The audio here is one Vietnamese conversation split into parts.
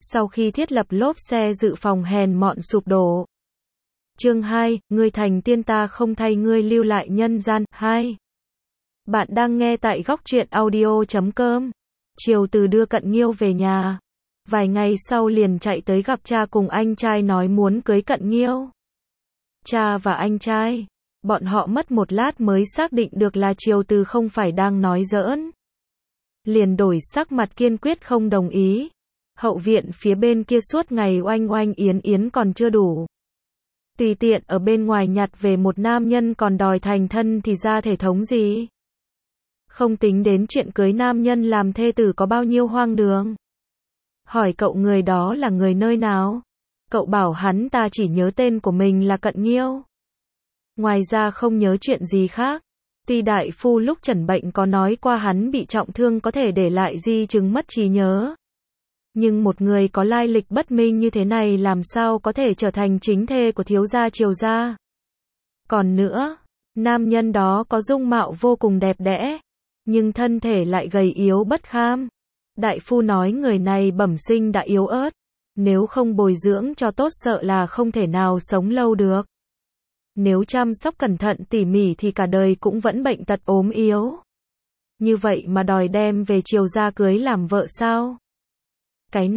sau khi thiết lập lốp xe dự phòng hèn mọn sụp đổ. Chương 2, ngươi thành tiên ta không thay ngươi lưu lại nhân gian. 2. Bạn đang nghe tại góc truyện audio.com. Triều Từ đưa Cận Nghiêu về nhà. Vài ngày sau liền chạy tới gặp cha cùng anh trai nói muốn cưới Cận Nghiêu. Cha và anh trai, bọn họ mất một lát mới xác định được là Triều Từ không phải đang nói giỡn. Liền đổi sắc mặt kiên quyết không đồng ý. Hậu viện phía bên kia suốt ngày oanh oanh yến yến còn chưa đủ. Tùy tiện ở bên ngoài nhặt về một nam nhân còn đòi thành thân thì ra thể thống gì. Không tính đến chuyện cưới nam nhân làm thê tử có bao nhiêu hoang đường. Hỏi cậu người đó là người nơi nào? Cậu bảo hắn ta chỉ nhớ tên của mình là Cận Nghiêu. Ngoài ra không nhớ chuyện gì khác. Tuy đại phu lúc chẩn bệnh có nói qua hắn bị trọng thương có thể để lại di chứng mất trí nhớ. Nhưng một người có lai lịch bất minh như thế này làm sao có thể trở thành chính thê của thiếu gia Triều gia. Còn nữa, nam nhân đó có dung mạo vô cùng đẹp đẽ, nhưng thân thể lại gầy yếu bất kham. Đại phu nói người này bẩm sinh đã yếu ớt, nếu không bồi dưỡng cho tốt sợ là không thể nào sống lâu được. Nếu chăm sóc cẩn thận tỉ mỉ thì cả đời cũng vẫn bệnh tật ốm yếu. Như vậy mà đòi đem về Triều gia cưới làm vợ sao? Cái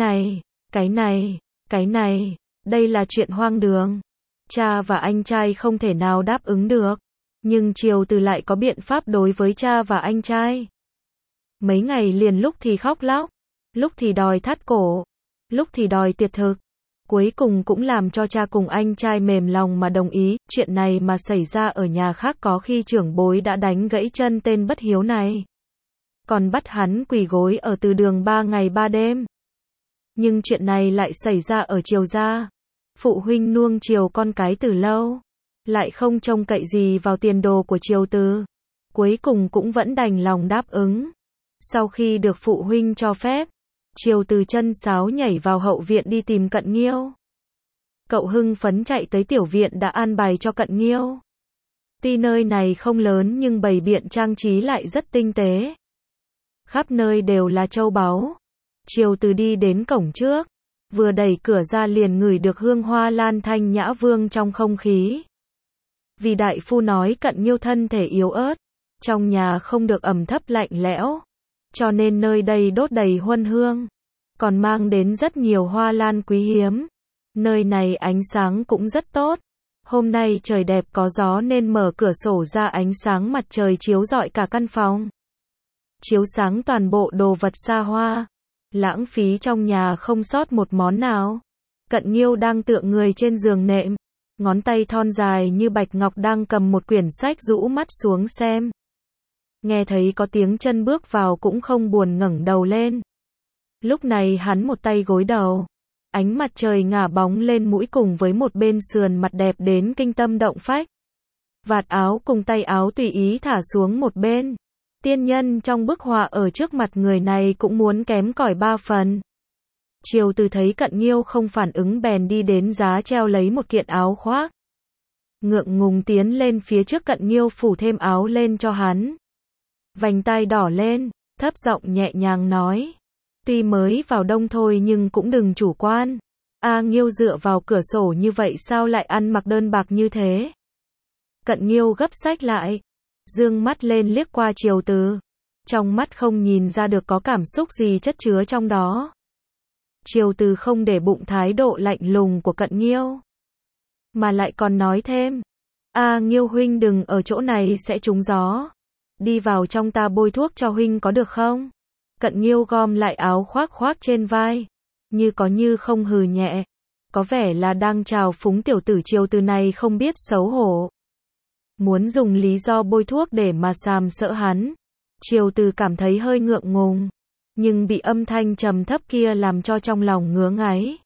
này, đây là chuyện hoang đường. Cha và anh trai không thể nào đáp ứng được. Nhưng Triều Từ lại có biện pháp đối với cha và anh trai. Mấy ngày liền lúc thì khóc lóc, lúc thì đòi thắt cổ, lúc thì đòi tiệt thực. Cuối cùng cũng làm cho cha cùng anh trai mềm lòng mà đồng ý. Chuyện này mà xảy ra ở nhà khác có khi trưởng bối đã đánh gãy chân tên bất hiếu này. Còn bắt hắn quỳ gối ở từ đường 3 ngày 3 đêm. Nhưng chuyện này lại xảy ra ở Triều gia. Phụ huynh nuông chiều con cái từ lâu, lại không trông cậy gì vào tiền đồ của Triều Từ. Cuối cùng cũng vẫn đành lòng đáp ứng. Sau khi được phụ huynh cho phép, Triều Từ chân sáo nhảy vào hậu viện đi tìm Cận Nghiêu. Cậu hưng phấn chạy tới tiểu viện đã an bài cho Cận Nghiêu. Tuy nơi này không lớn nhưng bày biện trang trí lại rất tinh tế. Khắp nơi đều là châu báu. Triều Từ đi đến cổng trước, vừa đẩy cửa ra liền ngửi được hương hoa lan thanh nhã vương trong không khí. Vì đại phu nói Cận Nghiêu thân thể yếu ớt, trong nhà không được ẩm thấp lạnh lẽo, cho nên nơi đây đốt đầy huân hương, còn mang đến rất nhiều hoa lan quý hiếm. Nơi này ánh sáng cũng rất tốt. Hôm nay trời đẹp có gió nên mở cửa sổ ra ánh sáng mặt trời chiếu rọi cả căn phòng. Chiếu sáng toàn bộ đồ vật xa hoa. Lãng phí trong nhà không sót một món nào. Cận Nghiêu đang tựa người trên giường nệm, ngón tay thon dài như bạch ngọc đang cầm một quyển sách rũ mắt xuống xem. Nghe thấy có tiếng chân bước vào cũng không buồn ngẩng đầu lên. Lúc này hắn một tay gối đầu, ánh mặt trời ngả bóng lên mũi cùng với một bên sườn mặt đẹp đến kinh tâm động phách. Vạt áo cùng tay áo tùy ý thả xuống một bên. Tiên nhân trong bức họa ở trước mặt người này cũng muốn kém cỏi 3 phần. Triều Từ thấy Cận Nghiêu không phản ứng bèn đi đến giá treo lấy một kiện áo khoác. Ngượng ngùng tiến lên phía trước Cận Nghiêu phủ thêm áo lên cho hắn. Vành tai đỏ lên, thấp giọng nhẹ nhàng nói. Tuy mới vào đông thôi nhưng cũng đừng chủ quan. Nghiêu dựa vào cửa sổ như vậy sao lại ăn mặc đơn bạc như thế? Cận Nghiêu gấp sách lại, dương mắt lên liếc qua Triều Từ. Trong mắt không nhìn ra được có cảm xúc gì chất chứa trong đó. Triều Từ không để bụng thái độ lạnh lùng của Cận Nghiêu, mà lại còn nói thêm. Nghiêu huynh đừng ở chỗ này sẽ trúng gió. Đi vào trong ta bôi thuốc cho huynh có được không? Cận Nghiêu gom lại áo khoác khoác trên vai, như có như không hừ nhẹ. Có vẻ là đang trào phúng tiểu tử Triều Từ này không biết xấu hổ. Muốn dùng lý do bôi thuốc để mà sàm sỡ hắn. Triều Từ cảm thấy hơi ngượng ngùng, nhưng bị âm thanh trầm thấp kia làm cho trong lòng ngứa ngáy.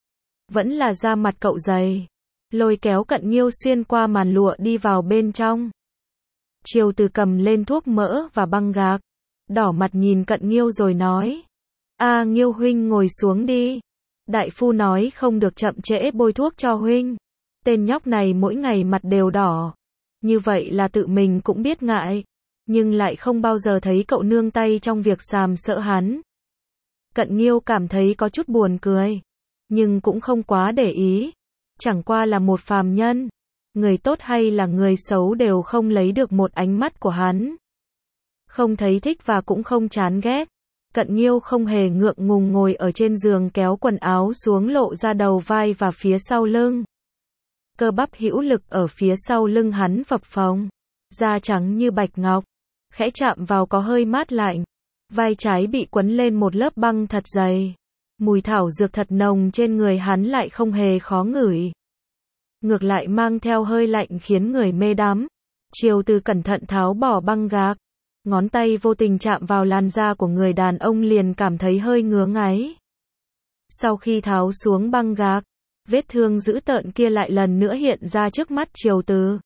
Vẫn là da mặt cậu dày. Lôi kéo Cận Nghiêu xuyên qua màn lụa đi vào bên trong. Triều Từ cầm lên thuốc mỡ và băng gạc, đỏ mặt nhìn Cận Nghiêu rồi nói. Nghiêu huynh ngồi xuống đi. Đại phu nói không được chậm trễ bôi thuốc cho huynh. Tên nhóc này mỗi ngày mặt đều đỏ. Như vậy là tự mình cũng biết ngại, nhưng lại không bao giờ thấy cậu nương tay trong việc sàm sỡ hắn. Cận Nghiêu cảm thấy có chút buồn cười, nhưng cũng không quá để ý. Chẳng qua là một phàm nhân, người tốt hay là người xấu đều không lấy được một ánh mắt của hắn. Không thấy thích và cũng không chán ghét. Cận Nghiêu không hề ngượng ngùng ngồi ở trên giường kéo quần áo xuống lộ ra đầu vai và phía sau lưng. Cơ bắp hữu lực ở phía sau lưng hắn phập phồng, da trắng như bạch ngọc, khẽ chạm vào có hơi mát lạnh. Vai trái bị quấn lên một lớp băng thật dày. Mùi thảo dược thật nồng trên người hắn lại không hề khó ngửi. Ngược lại mang theo hơi lạnh khiến người mê đắm. Triều Từ cẩn thận tháo bỏ băng gạc. Ngón tay vô tình chạm vào làn da của người đàn ông liền cảm thấy hơi ngứa ngáy. Sau khi tháo xuống băng gạc, vết thương dữ tợn kia lại lần nữa hiện ra trước mắt Triều Từ.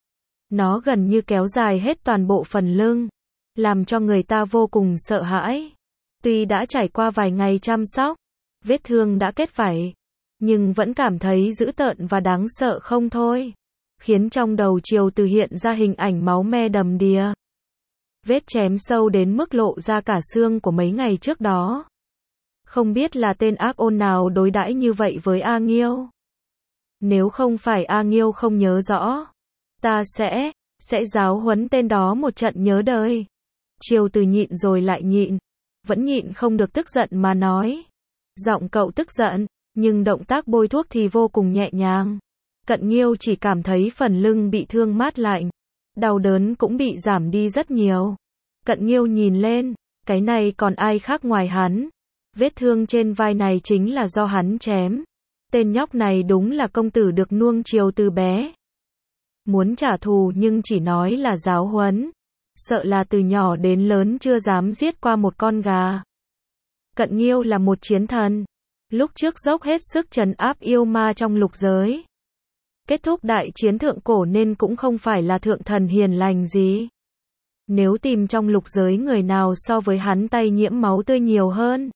Nó gần như kéo dài hết toàn bộ phần lưng, làm cho người ta vô cùng sợ hãi. Tuy đã trải qua vài ngày chăm sóc, vết thương đã kết vảy, nhưng vẫn cảm thấy dữ tợn và đáng sợ không thôi, khiến trong đầu Triều Từ hiện ra hình ảnh máu me đầm đìa. Vết chém sâu đến mức lộ ra cả xương của mấy ngày trước đó. Không biết là tên ác ôn nào đối đãi như vậy với A Nghiêu. Nếu không phải A Nghiêu không nhớ rõ, ta sẽ giáo huấn tên đó một trận nhớ đời. Triều Từ nhịn rồi lại nhịn, vẫn nhịn không được tức giận mà nói. Giọng cậu tức giận, nhưng động tác bôi thuốc thì vô cùng nhẹ nhàng. Cận Nghiêu chỉ cảm thấy phần lưng bị thương mát lạnh, đau đớn cũng bị giảm đi rất nhiều. Cận Nghiêu nhìn lên, cái này còn ai khác ngoài hắn. Vết thương trên vai này chính là do hắn chém. Tên nhóc này đúng là công tử được nuông chiều từ bé. Muốn trả thù nhưng chỉ nói là giáo huấn. Sợ là từ nhỏ đến lớn chưa dám giết qua một con gà. Cận Nghiêu là một chiến thần. Lúc trước dốc hết sức trấn áp yêu ma trong lục giới. Kết thúc đại chiến thượng cổ nên cũng không phải là thượng thần hiền lành gì. Nếu tìm trong lục giới người nào so với hắn tay nhiễm máu tươi nhiều hơn,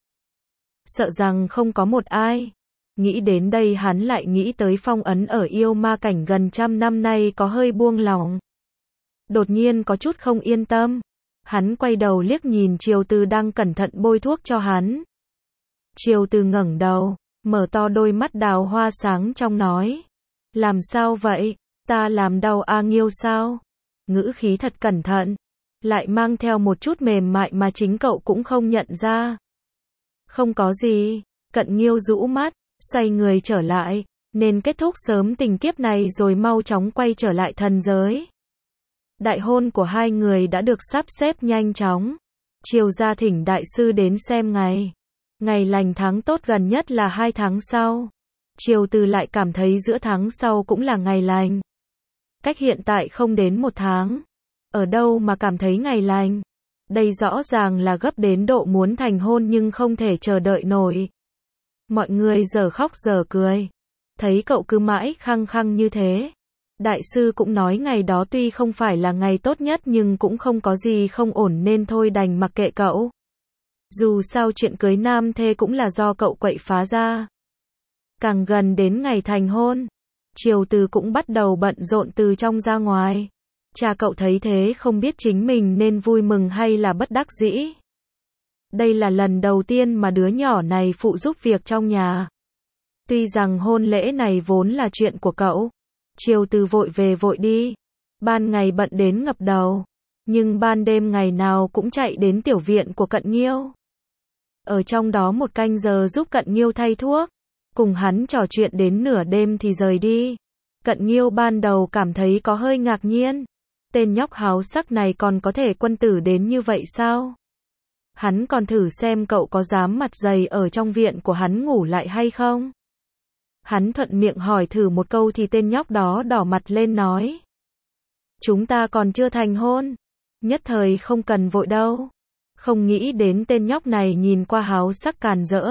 sợ rằng không có một ai. Nghĩ đến đây hắn lại nghĩ tới phong ấn ở yêu ma cảnh gần 100 năm nay có hơi buông lỏng. Đột nhiên có chút không yên tâm. Hắn quay đầu liếc nhìn Triều Từ đang cẩn thận bôi thuốc cho hắn. Triều Từ ngẩng đầu, mở to đôi mắt đào hoa sáng trong nói. Làm sao vậy? Ta làm đau A Nghiêu sao? Ngữ khí thật cẩn thận, lại mang theo một chút mềm mại mà chính cậu cũng không nhận ra. Không có gì. Cận Nghiêu rũ mắt, xoay người trở lại, nên kết thúc sớm tình kiếp này rồi mau chóng quay trở lại thần giới. Đại hôn của hai người đã được sắp xếp nhanh chóng. Triều gia thỉnh đại sư đến xem ngày. Ngày lành tháng tốt gần nhất là 2 tháng sau. Triều Từ lại cảm thấy giữa tháng sau cũng là ngày lành. Cách hiện tại không đến 1 tháng. Ở đâu mà cảm thấy ngày lành? Đây rõ ràng là gấp đến độ muốn thành hôn nhưng không thể chờ đợi nổi. Mọi người giờ khóc giờ cười. Thấy cậu cứ mãi khăng khăng như thế. Đại sư cũng nói ngày đó tuy không phải là ngày tốt nhất nhưng cũng không có gì không ổn nên thôi đành mặc kệ cậu. Dù sao chuyện cưới nam thê cũng là do cậu quậy phá ra. Càng gần đến ngày thành hôn, Triều Từ cũng bắt đầu bận rộn từ trong ra ngoài. Cha cậu thấy thế không biết chính mình nên vui mừng hay là bất đắc dĩ. Đây là lần đầu tiên mà đứa nhỏ này phụ giúp việc trong nhà. Tuy rằng hôn lễ này vốn là chuyện của cậu. Triều Từ vội về vội đi. Ban ngày bận đến ngập đầu. Nhưng ban đêm ngày nào cũng chạy đến tiểu viện của Cận Nghiêu. Ở trong đó một canh giờ giúp Cận Nghiêu thay thuốc. Cùng hắn trò chuyện đến nửa đêm thì rời đi. Cận Nghiêu ban đầu cảm thấy có hơi ngạc nhiên. Tên nhóc háo sắc này còn có thể quân tử đến như vậy sao? Hắn còn thử xem cậu có dám mặt dày ở trong viện của hắn ngủ lại hay không? Hắn thuận miệng hỏi thử một câu thì tên nhóc đó đỏ mặt lên nói. Chúng ta còn chưa thành hôn. Nhất thời không cần vội đâu. Không nghĩ đến tên nhóc này nhìn qua háo sắc càn rỡ.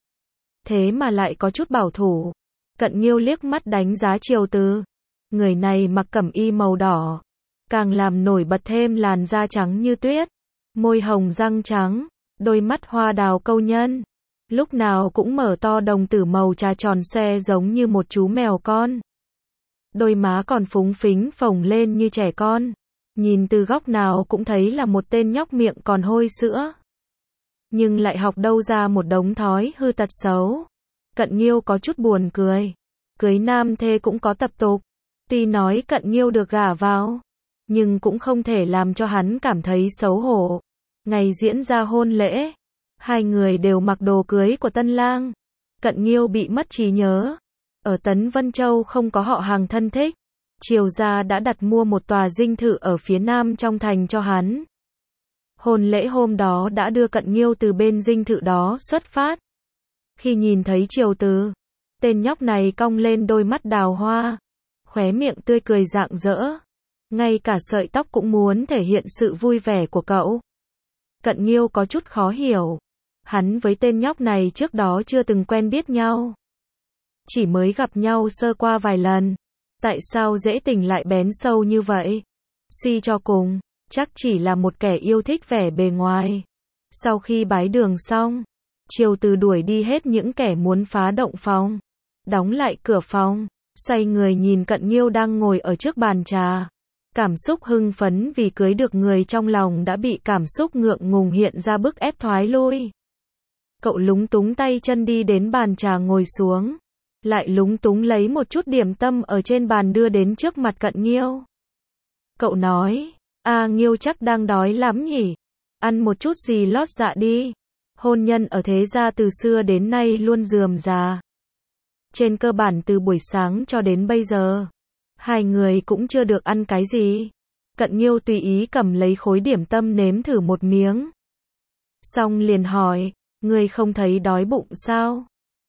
Thế mà lại có chút bảo thủ. Cận Nghiêu liếc mắt đánh giá Triều Từ. Người này mặc cẩm y màu đỏ. Càng làm nổi bật thêm làn da trắng như tuyết. Môi hồng răng trắng. Đôi mắt hoa đào câu nhân. Lúc nào cũng mở to đồng tử màu trà tròn xoe giống như một chú mèo con. Đôi má còn phúng phính phồng lên như trẻ con. Nhìn từ góc nào cũng thấy là một tên nhóc miệng còn hôi sữa. nhưng lại học đâu ra một đống thói hư tật xấu. Cận Nghiêu có chút buồn cười. Cưới nam thê cũng có tập tục. Tuy nói Cận Nghiêu được gả vào, nhưng cũng không thể làm cho hắn cảm thấy xấu hổ. Ngày diễn ra hôn lễ, hai người đều mặc đồ cưới của tân lang. Cận Nghiêu bị mất trí nhớ. Ở Tấn Vân Châu không có họ hàng thân thích. Triều gia đã đặt mua một tòa dinh thự ở phía nam trong thành cho hắn. Hôn lễ hôm đó đã đưa Cận Nghiêu từ bên dinh thự đó xuất phát. Khi nhìn thấy Triều Từ, tên nhóc này cong lên đôi mắt đào hoa, khóe miệng tươi cười rạng rỡ. Ngay cả sợi tóc cũng muốn thể hiện sự vui vẻ của cậu. Cận Nghiêu có chút khó hiểu. Hắn với tên nhóc này trước đó chưa từng quen biết nhau. Chỉ mới gặp nhau sơ qua vài lần. Tại sao dễ tình lại bén sâu như vậy? Suy cho cùng, chắc chỉ là một kẻ yêu thích vẻ bề ngoài. Sau khi bái đường xong, Triều Từ đuổi đi hết những kẻ muốn phá động phòng. Đóng lại cửa phòng, xoay người nhìn Cận Nghiêu đang ngồi ở trước bàn trà. Cảm xúc hưng phấn vì cưới được người trong lòng đã bị cảm xúc ngượng ngùng hiện ra bức ép thoái lui. Cậu lúng túng tay chân đi đến bàn trà ngồi xuống. Lại lúng túng lấy một chút điểm tâm ở trên bàn đưa đến trước mặt Cận Nghiêu. Cậu nói, Nghiêu chắc đang đói lắm nhỉ? Ăn một chút gì lót dạ đi. Hôn nhân ở thế gia từ xưa đến nay luôn rườm rà. Trên cơ bản từ buổi sáng cho đến bây giờ, hai người cũng chưa được ăn cái gì. Cận Nghiêu tùy ý cầm lấy khối điểm tâm nếm thử một miếng. Xong liền hỏi, ngươi không thấy đói bụng sao?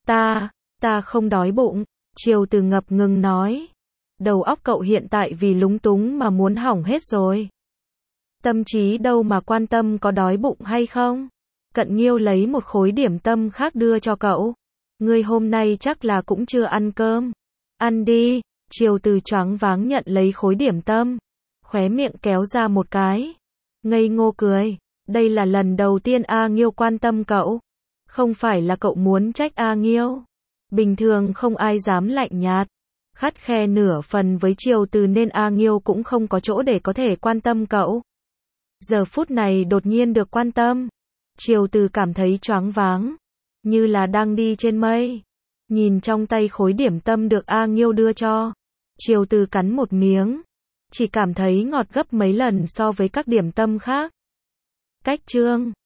Ta không đói bụng. Triều Từ ngập ngừng nói. Đầu óc cậu hiện tại vì lúng túng mà muốn hỏng hết rồi. Tâm trí đâu mà quan tâm có đói bụng hay không? Cận Nghiêu lấy một khối điểm tâm khác đưa cho cậu. Ngươi hôm nay chắc là cũng chưa ăn cơm. Ăn đi. Triều Từ choáng váng nhận lấy khối điểm tâm. Khóe miệng kéo ra một cái. Ngây ngô cười. Đây là lần đầu tiên Nghiêu quan tâm cậu. Không phải là cậu muốn trách Nghiêu. Bình thường không ai dám lạnh nhạt, khắt khe nửa phần với Triều Từ nên Nghiêu cũng không có chỗ để có thể quan tâm cậu. Giờ phút này đột nhiên được quan tâm. Triều Từ cảm thấy choáng váng, như là đang đi trên mây. Nhìn trong tay khối điểm tâm được Nghiêu đưa cho. Triều Từ cắn một miếng, chỉ cảm thấy ngọt gấp mấy lần so với các điểm tâm khác. Cách chương